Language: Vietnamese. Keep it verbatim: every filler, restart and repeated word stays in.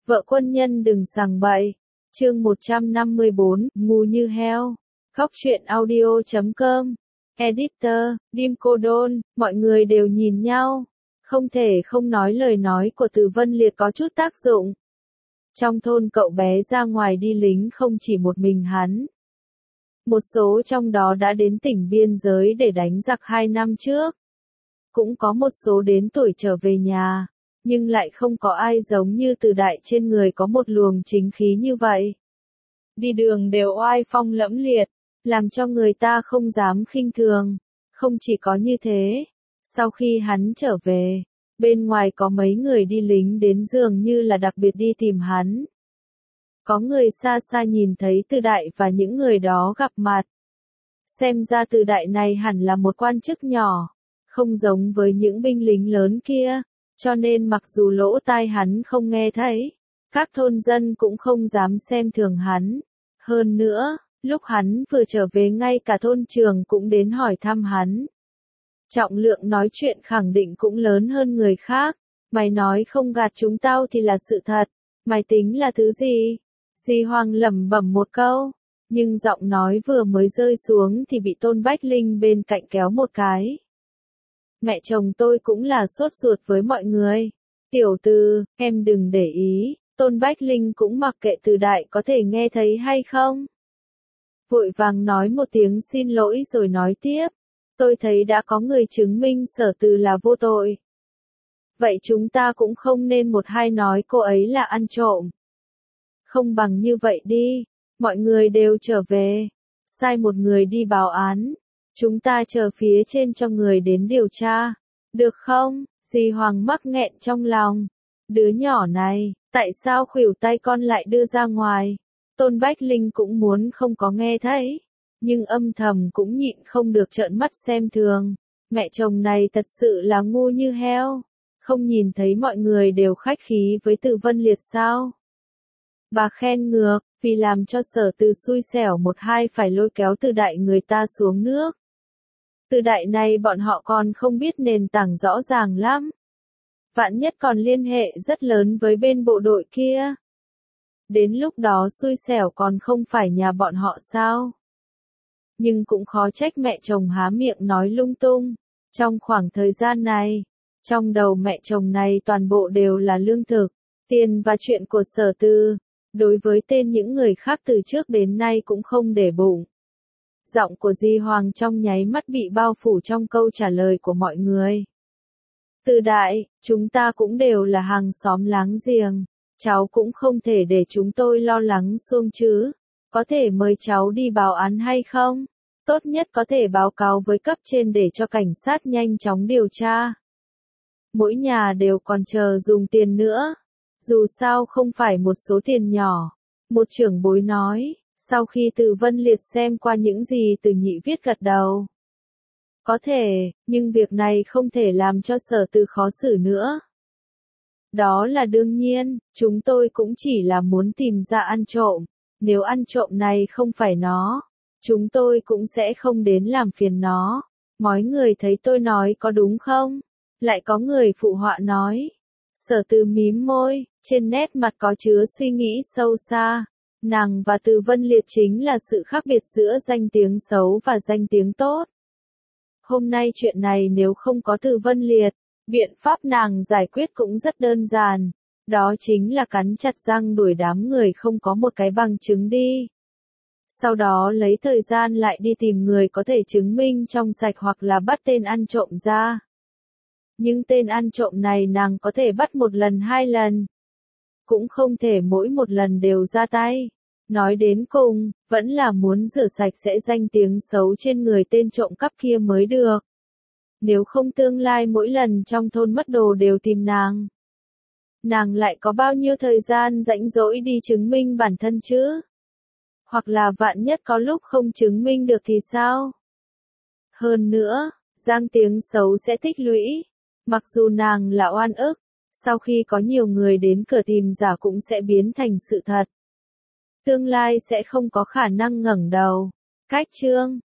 Vợ quân nhân đừng sằng bậy. Chương một trăm năm mươi bốn, ngu như heo. Khóc chuyện audio chấm com. Editor, Dim Cô Đôn, mọi người đều nhìn nhau. Không thể không nói lời nói của Từ Vân Liệt có chút tác dụng. Trong thôn cậu bé ra ngoài đi lính không chỉ một mình hắn. Một số trong đó đã đến tỉnh biên giới để đánh giặc hai năm trước. Cũng có một số đến tuổi trở về nhà. Nhưng lại không có ai giống như Từ Đại trên người có một luồng chính khí như vậy. Đi đường đều oai phong lẫm liệt, làm cho người ta không dám khinh thường. Không chỉ có như thế, sau khi hắn trở về, bên ngoài có mấy người đi lính đến dường như là đặc biệt đi tìm hắn. Có người xa xa nhìn thấy Từ Đại và những người đó gặp mặt. Xem ra Từ Đại này hẳn là một quan chức nhỏ, không giống với những binh lính lớn kia. Cho nên mặc dù lỗ tai hắn không nghe thấy, các thôn dân cũng không dám xem thường hắn. Hơn nữa, lúc hắn vừa trở về ngay cả thôn trường cũng đến hỏi thăm hắn. Trọng lượng nói chuyện khẳng định cũng lớn hơn người khác. Mày nói không gạt chúng tao thì là sự thật. Mày tính là thứ gì? Di Hoàng lẩm bẩm một câu. Nhưng giọng nói vừa mới rơi xuống thì bị Tôn Bách Linh bên cạnh kéo một cái. Mẹ chồng tôi cũng là sốt ruột với mọi người. Tiểu Từ, em đừng để ý. Tôn Bách Linh cũng mặc kệ Từ Đại có thể nghe thấy hay không. Vội vàng nói một tiếng xin lỗi rồi nói tiếp. Tôi thấy đã có người chứng minh Sở Từ là vô tội. Vậy chúng ta cũng không nên một hai nói cô ấy là ăn trộm. Không bằng như vậy đi. Mọi người đều trở về. Sai một người đi báo án. Chúng ta chờ phía trên cho người đến điều tra. Được không? Dì Hoàng mắc nghẹn trong lòng. Đứa nhỏ này, tại sao khuỷu tay con lại đưa ra ngoài? Tôn Bách Linh cũng muốn không có nghe thấy. Nhưng âm thầm cũng nhịn không được trợn mắt xem thường. Mẹ chồng này thật sự là ngu như heo. Không nhìn thấy mọi người đều khách khí với Từ Vân Liệt sao? Bà khen ngược, vì làm cho Sở Từ xui xẻo một hai phải lôi kéo Từ Đại người ta xuống nước. Từ Đại này bọn họ còn không biết nền tảng rõ ràng lắm. Vạn nhất còn liên hệ rất lớn với bên bộ đội kia. Đến lúc đó xui xẻo còn không phải nhà bọn họ sao? Nhưng cũng khó trách mẹ chồng há miệng nói lung tung. Trong khoảng thời gian này, trong đầu mẹ chồng này toàn bộ đều là lương thực, tiền và chuyện của Sở Từ. Đối với tên những người khác từ trước đến nay cũng không để bụng. Giọng của Di Hoàng trong nháy mắt bị bao phủ trong câu trả lời của mọi người. Từ Đại, chúng ta cũng đều là hàng xóm láng giềng. Cháu cũng không thể để chúng tôi lo lắng xuông chứ. Có thể mời cháu đi báo án hay không? Tốt nhất có thể báo cáo với cấp trên để cho cảnh sát nhanh chóng điều tra. Mỗi nhà đều còn chờ dùng tiền nữa. Dù sao không phải một số tiền nhỏ. Một trưởng bối nói. Sau khi Từ Vân Liệt xem qua những gì Từ Nhị viết gật đầu. Có thể, nhưng việc này không thể làm cho Sở Từ khó xử nữa. Đó là đương nhiên, chúng tôi cũng chỉ là muốn tìm ra ăn trộm. Nếu ăn trộm này không phải nó, chúng tôi cũng sẽ không đến làm phiền nó. Mọi người thấy tôi nói có đúng không? Lại có người phụ họa nói. Sở Từ mím môi, trên nét mặt có chứa suy nghĩ sâu xa. Nàng và Từ Vân Liệt chính là sự khác biệt giữa danh tiếng xấu và danh tiếng tốt. Hôm nay chuyện này nếu không có Từ Vân Liệt, biện pháp nàng giải quyết cũng rất đơn giản. Đó chính là cắn chặt răng đuổi đám người không có một cái bằng chứng đi. Sau đó lấy thời gian lại đi tìm người có thể chứng minh trong sạch hoặc là bắt tên ăn trộm ra. Nhưng tên ăn trộm này nàng có thể bắt một lần hai lần. Cũng không thể mỗi một lần đều ra tay. Nói đến cùng, vẫn là muốn rửa sạch sẽ danh tiếng xấu trên người tên trộm cắp kia mới được. Nếu không tương lai mỗi lần trong thôn mất đồ đều tìm nàng. Nàng lại có bao nhiêu thời gian rảnh rỗi đi chứng minh bản thân chứ? Hoặc là vạn nhất có lúc không chứng minh được thì sao? Hơn nữa, danh tiếng xấu sẽ tích lũy. Mặc dù nàng là oan ức, sau khi có nhiều người đến cửa tìm giả cũng sẽ biến thành sự thật. Tương lai sẽ không có khả năng ngẩng đầu. Cách chương